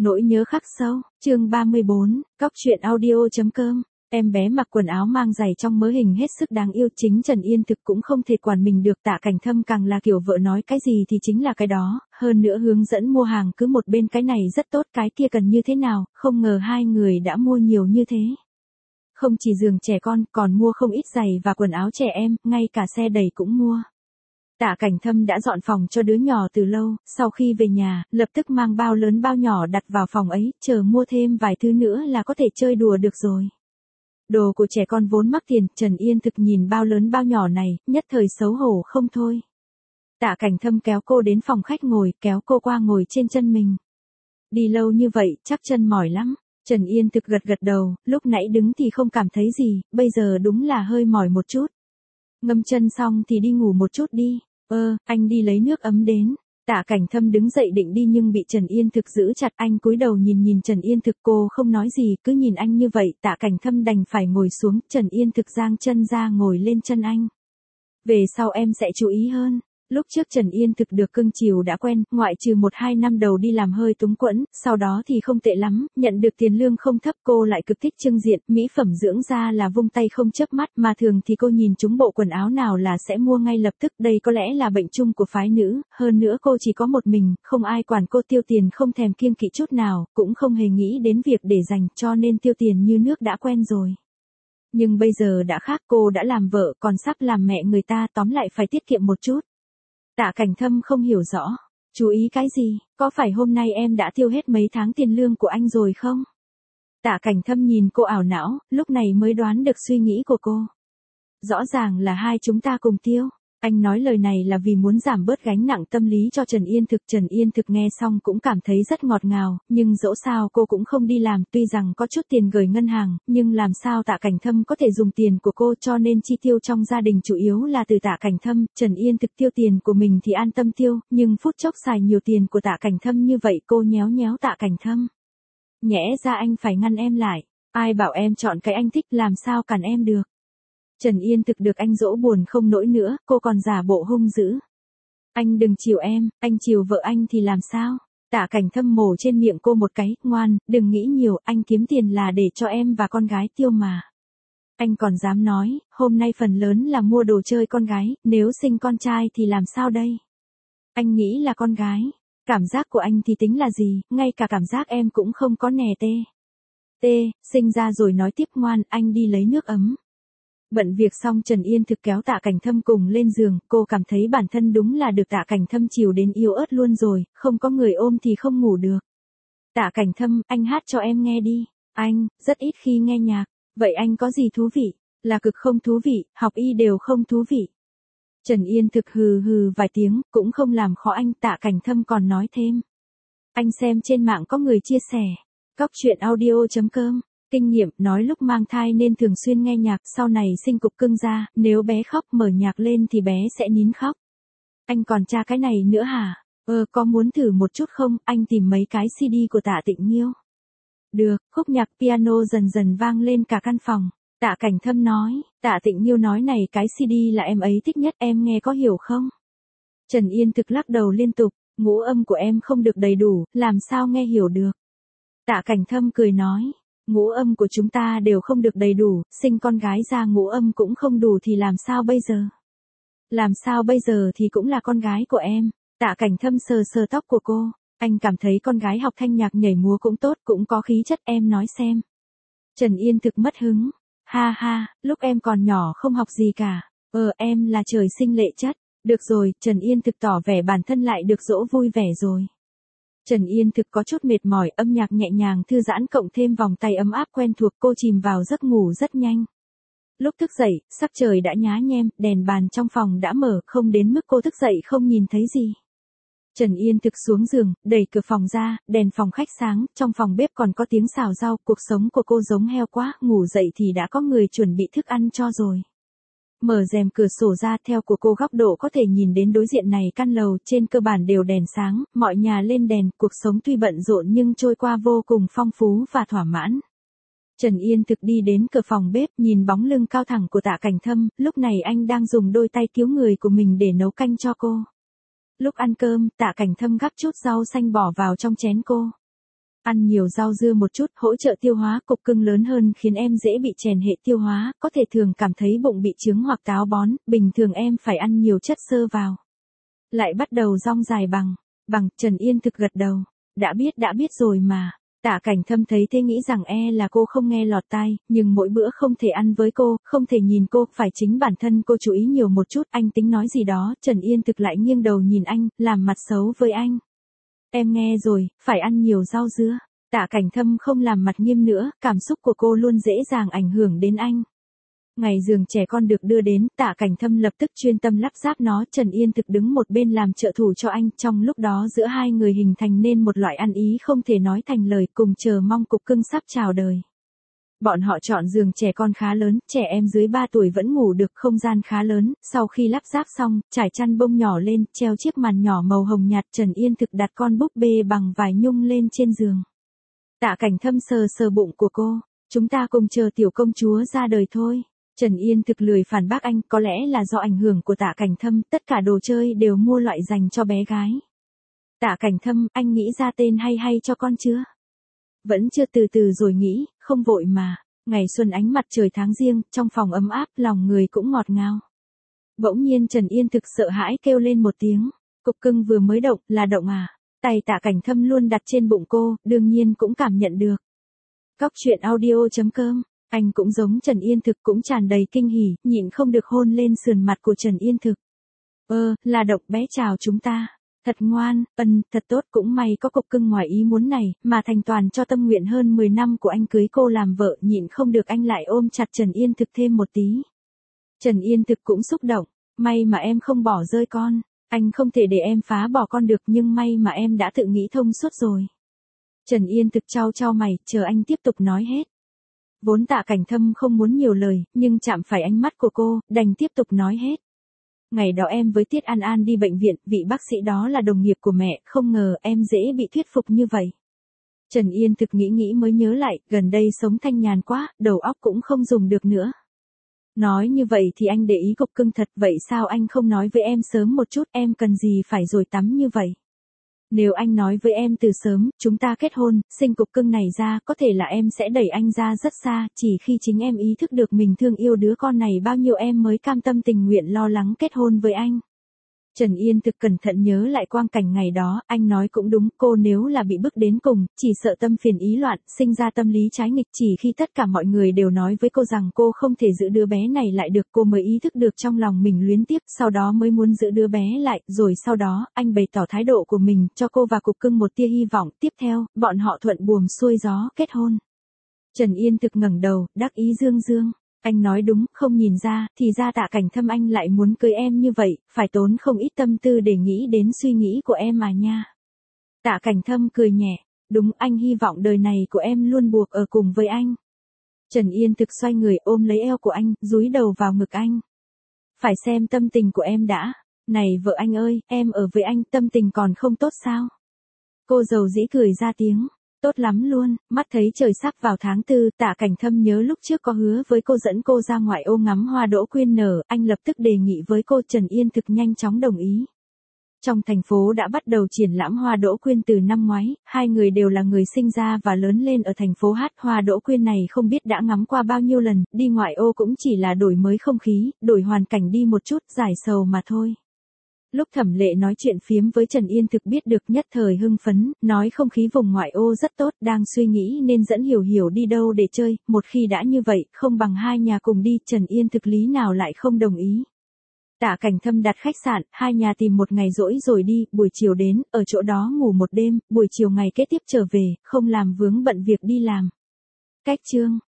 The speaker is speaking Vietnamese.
Nỗi nhớ khắc sâu, chương 34, Cóc truyện audio.com. Em bé mặc quần áo mang giày trong mớ hình hết sức đáng yêu, chính Trần Yên Thực cũng không thể quản mình được. Tạ Cảnh Thâm càng là kiểu vợ nói cái gì thì chính là cái đó, hơn nữa hướng dẫn mua hàng cứ một bên cái này rất tốt cái kia cần như thế nào, không ngờ hai người đã mua nhiều như thế. Không chỉ giường trẻ con, còn mua không ít giày và quần áo trẻ em, ngay cả xe đẩy cũng mua. Tạ Cảnh Thâm đã dọn phòng cho đứa nhỏ từ lâu, sau khi về nhà, lập tức mang bao lớn bao nhỏ đặt vào phòng ấy, chờ mua thêm vài thứ nữa là có thể chơi đùa được rồi. Đồ của trẻ con vốn mắc tiền, Trần Yên Thực nhìn bao lớn bao nhỏ này, nhất thời xấu hổ không thôi. Tạ Cảnh Thâm kéo cô đến phòng khách ngồi, kéo cô qua ngồi trên chân mình. Đi lâu như vậy, chắc chân mỏi lắm. Trần Yên Thực gật gật đầu, lúc nãy đứng thì không cảm thấy gì, bây giờ đúng là hơi mỏi một chút. Ngâm chân xong thì đi ngủ một chút đi. Anh đi lấy nước ấm đến. Tạ Cảnh Thâm đứng dậy định đi nhưng bị Trần Yên Thực giữ chặt, anh cúi đầu nhìn Trần Yên Thực, cô không nói gì, cứ nhìn anh như vậy, Tạ Cảnh Thâm đành phải ngồi xuống, Trần Yên Thực giang chân ra ngồi lên chân anh. Về sau em sẽ chú ý hơn. Lúc trước Trần Yên Thực được cưng chiều đã quen, ngoại trừ 1-2 năm đầu đi làm hơi túng quẫn, sau đó thì không tệ lắm, nhận được tiền lương không thấp, cô lại cực thích trưng diện, mỹ phẩm dưỡng da là vung tay không chớp mắt, mà thường thì cô nhìn trúng bộ quần áo nào là sẽ mua ngay lập tức, đây có lẽ là bệnh chung của phái nữ, hơn nữa cô chỉ có một mình, không ai quản cô tiêu tiền không thèm kiêng kỵ chút nào, cũng không hề nghĩ đến việc để dành, cho nên tiêu tiền như nước đã quen rồi. Nhưng bây giờ đã khác, cô đã làm vợ, còn sắp làm mẹ người ta, tóm lại phải tiết kiệm một chút. Tạ Cảnh Thâm không hiểu rõ. Chú ý cái gì, có phải hôm nay em đã tiêu hết mấy tháng tiền lương của anh rồi không? Tạ Cảnh Thâm nhìn cô ảo não, lúc này mới đoán được suy nghĩ của cô. Rõ ràng là hai chúng ta cùng tiêu. Anh nói lời này là vì muốn giảm bớt gánh nặng tâm lý cho Trần Yên Thực. Trần Yên Thực nghe xong cũng cảm thấy rất ngọt ngào, nhưng dẫu sao cô cũng không đi làm, tuy rằng có chút tiền gửi ngân hàng, nhưng làm sao Tạ Cảnh Thâm có thể dùng tiền của cô, cho nên chi tiêu trong gia đình chủ yếu là từ Tạ Cảnh Thâm. Trần Yên Thực tiêu tiền của mình thì an tâm tiêu, nhưng phút chốc xài nhiều tiền của Tạ Cảnh Thâm như vậy, cô nhéo nhéo Tạ Cảnh Thâm. Nhẽ ra anh phải ngăn em lại, ai bảo em chọn cái anh thích, làm sao cản em được. Trần Yên Thực được anh dỗ buồn không nổi nữa, cô còn giả bộ hung dữ. Anh đừng chiều em, anh chiều vợ anh thì làm sao? Tạ Cảnh Thâm mổ trên miệng cô một cái, ngoan, đừng nghĩ nhiều, anh kiếm tiền là để cho em và con gái tiêu mà. Anh còn dám nói, hôm nay phần lớn là mua đồ chơi con gái, nếu sinh con trai thì làm sao đây? Anh nghĩ là con gái, cảm giác của anh thì tính là gì, ngay cả cảm giác em cũng không có nè sinh ra rồi nói tiếp, ngoan, anh đi lấy nước ấm. Bận việc xong Trần Yên Thực kéo Tạ Cảnh Thâm cùng lên giường, cô cảm thấy bản thân đúng là được Tạ Cảnh Thâm chiều đến yếu ớt luôn rồi, không có người ôm thì không ngủ được. Tạ Cảnh Thâm, anh hát cho em nghe đi. Anh, rất ít khi nghe nhạc. Vậy anh có gì thú vị? Là cực không thú vị, học y đều không thú vị. Trần Yên Thực hừ hừ vài tiếng, cũng không làm khó anh. Tạ Cảnh Thâm còn nói thêm. Anh xem trên mạng có người chia sẻ. Cóc truyện audio.com. Kinh nghiệm, nói lúc mang thai nên thường xuyên nghe nhạc, sau này sinh cục cưng ra, nếu bé khóc mở nhạc lên thì bé sẽ nín khóc. Anh còn tra cái này nữa hả? Có muốn thử một chút không? Anh tìm mấy cái CD của Tạ Tịnh Nhiêu. Được, khúc nhạc piano dần dần vang lên cả căn phòng. Tạ Cảnh Thâm nói, Tạ Tịnh Nhiêu nói này cái CD là em ấy thích nhất, em nghe có hiểu không? Trần Yên Thực lắc đầu liên tục, ngũ âm của em không được đầy đủ, làm sao nghe hiểu được? Tạ Cảnh Thâm cười nói. Ngũ âm của chúng ta đều không được đầy đủ, sinh con gái ra ngũ âm cũng không đủ thì làm sao bây giờ? Làm sao bây giờ thì cũng là con gái của em. Tạ Cảnh Thâm sờ sờ tóc của cô, anh cảm thấy con gái học thanh nhạc nhảy múa cũng tốt, cũng có khí chất, em nói xem. Trần Yên Thực mất hứng, ha ha, lúc em còn nhỏ không học gì cả, em là trời sinh lệ chất. Được rồi, Trần Yên Thực tỏ vẻ bản thân lại được dỗ vui vẻ rồi. Trần Yên Thực có chút mệt mỏi, âm nhạc nhẹ nhàng thư giãn cộng thêm vòng tay ấm áp quen thuộc, cô chìm vào giấc ngủ rất nhanh. Lúc thức dậy, sắc trời đã nhá nhem, đèn bàn trong phòng đã mở, không đến mức cô thức dậy không nhìn thấy gì. Trần Yên Thực xuống giường, đẩy cửa phòng ra, đèn phòng khách sáng, trong phòng bếp còn có tiếng xào rau, cuộc sống của cô giống heo quá, ngủ dậy thì đã có người chuẩn bị thức ăn cho rồi. Mở rèm cửa sổ ra, theo của cô góc độ có thể nhìn đến đối diện này căn lầu, trên cơ bản đều đèn sáng, mọi nhà lên đèn, cuộc sống tuy bận rộn nhưng trôi qua vô cùng phong phú và thỏa mãn. Trần Yên Thực đi đến cửa phòng bếp, nhìn bóng lưng cao thẳng của Tạ Cảnh Thâm, lúc này anh đang dùng đôi tay cứu người của mình để nấu canh cho cô. Lúc ăn cơm, Tạ Cảnh Thâm gắp chút rau xanh bỏ vào trong chén cô. Ăn nhiều rau dưa một chút, hỗ trợ tiêu hóa, cục cưng lớn hơn khiến em dễ bị chèn hệ tiêu hóa, có thể thường cảm thấy bụng bị chướng hoặc táo bón, bình thường em phải ăn nhiều chất xơ vào. Lại bắt đầu rong dài bằng, Trần Yên Thực gật đầu. Đã biết rồi mà. Tạ Cảnh Thâm thấy thế nghĩ rằng là cô không nghe lọt tai, nhưng mỗi bữa không thể ăn với cô, không thể nhìn cô, phải chính bản thân cô chú ý nhiều một chút, anh tính nói gì đó, Trần Yên Thực lại nghiêng đầu nhìn anh, làm mặt xấu với anh. Em nghe rồi, phải ăn nhiều rau dưa. Tạ Cảnh Thâm không làm mặt nghiêm nữa, cảm xúc của cô luôn dễ dàng ảnh hưởng đến anh. Ngày giường trẻ con được đưa đến, Tạ Cảnh Thâm lập tức chuyên tâm lắp ráp nó, Trần Yên Thực đứng một bên làm trợ thủ cho anh, trong lúc đó giữa hai người hình thành nên một loại ăn ý không thể nói thành lời, cùng chờ mong cục cưng sắp chào đời. Bọn họ chọn giường trẻ con khá lớn, trẻ em dưới 3 tuổi vẫn ngủ được, không gian khá lớn, sau khi lắp ráp xong, trải chăn bông nhỏ lên, treo chiếc màn nhỏ màu hồng nhạt, Trần Yên Thực đặt con búp bê bằng vải nhung lên trên giường. Tạ Cảnh Thâm sờ bụng của cô, chúng ta cùng chờ tiểu công chúa ra đời thôi. Trần Yên Thực lười phản bác anh, có lẽ là do ảnh hưởng của Tạ Cảnh Thâm, tất cả đồ chơi đều mua loại dành cho bé gái. Tạ Cảnh Thâm, anh nghĩ ra tên hay cho con chưa? Vẫn chưa, từ từ rồi nghĩ, không vội mà. Ngày xuân ánh mặt trời tháng riêng, trong phòng ấm áp, lòng người cũng ngọt ngào. Bỗng nhiên Trần Yên Thực sợ hãi kêu lên một tiếng. Cục cưng vừa mới động, là động à? Tay Tạ Cảnh Thâm luôn đặt trên bụng cô, đương nhiên cũng cảm nhận được. Cóc truyện audio.com. Anh cũng giống Trần Yên Thực, cũng tràn đầy kinh hỉ, nhịn không được hôn lên sườn mặt của Trần Yên Thực. Là động, bé chào chúng ta. Thật ngoan, thật tốt, cũng may có cục cưng ngoài ý muốn này, mà thành toàn cho tâm nguyện hơn 10 năm của anh cưới cô làm vợ, nhịn không được anh lại ôm chặt Trần Yên Thực thêm một tí. Trần Yên Thực cũng xúc động, may mà em không bỏ rơi con, anh không thể để em phá bỏ con được, nhưng may mà em đã tự nghĩ thông suốt rồi. Trần Yên Thực chau mày, chờ anh tiếp tục nói hết. Vốn Tạ Cảnh Thâm không muốn nhiều lời, nhưng chạm phải ánh mắt của cô, đành tiếp tục nói hết. Ngày đó em với Tiết An An đi bệnh viện, vị bác sĩ đó là đồng nghiệp của mẹ, không ngờ em dễ bị thuyết phục như vậy. Trần Yên Thực nghĩ mới nhớ lại, gần đây sống thanh nhàn quá, đầu óc cũng không dùng được nữa. Nói như vậy thì anh để ý cục cưng thật, vậy sao anh không nói với em sớm một chút, em cần gì phải rồi tắm như vậy? Nếu anh nói với em từ sớm, chúng ta kết hôn, sinh cục cưng này ra, có thể là em sẽ đẩy anh ra rất xa, chỉ khi chính em ý thức được mình thương yêu đứa con này bao nhiêu em mới cam tâm tình nguyện lo lắng kết hôn với anh. Trần Yên Thực cẩn thận nhớ lại quang cảnh ngày đó, anh nói cũng đúng, cô nếu là bị bức đến cùng, chỉ sợ tâm phiền ý loạn, sinh ra tâm lý trái nghịch, chỉ khi tất cả mọi người đều nói với cô rằng cô không thể giữ đứa bé này lại được, cô mới ý thức được trong lòng mình luyến tiếc, sau đó mới muốn giữ đứa bé lại, rồi sau đó, anh bày tỏ thái độ của mình, cho cô và cục cưng một tia hy vọng, tiếp theo, bọn họ thuận buồm xuôi gió, kết hôn. Trần Yên Thực ngẩng đầu, đắc ý dương. Anh nói đúng, không nhìn ra, thì ra Tạ Cảnh Thâm anh lại muốn cưới em như vậy, phải tốn không ít tâm tư để nghĩ đến suy nghĩ của em mà nha. Tạ Cảnh Thâm cười nhẹ, đúng, anh hy vọng đời này của em luôn buộc ở cùng với anh. Trần Yên Thực xoay người ôm lấy eo của anh, dúi đầu vào ngực anh. Phải xem tâm tình của em đã. Này vợ anh ơi, em ở với anh tâm tình còn không tốt sao? Cô dầu dĩ cười ra tiếng. Tốt lắm luôn, mắt thấy trời sắp vào tháng 4, Tạ Cảnh Thâm nhớ lúc trước có hứa với cô dẫn cô ra ngoại ô ngắm hoa đỗ quyên nở, anh lập tức đề nghị với cô, Trần Yên Thực nhanh chóng đồng ý. Trong thành phố đã bắt đầu triển lãm hoa đỗ quyên từ năm ngoái, hai người đều là người sinh ra và lớn lên ở thành phố Hát, hoa đỗ quyên này không biết đã ngắm qua bao nhiêu lần, đi ngoại ô cũng chỉ là đổi mới không khí, đổi hoàn cảnh đi một chút, giải sầu mà thôi. Lúc Thẩm Lệ nói chuyện phiếm với Trần Yên Thực biết được nhất thời hưng phấn, nói không khí vùng ngoại ô rất tốt, đang suy nghĩ nên dẫn Hiểu đi đâu để chơi, một khi đã như vậy, không bằng hai nhà cùng đi, Trần Yên Thực lý nào lại không đồng ý. Tạ Cảnh Thâm đặt khách sạn, hai nhà tìm một ngày rỗi rồi đi, buổi chiều đến, ở chỗ đó ngủ một đêm, buổi chiều ngày kế tiếp trở về, không làm vướng bận việc đi làm. Cách chương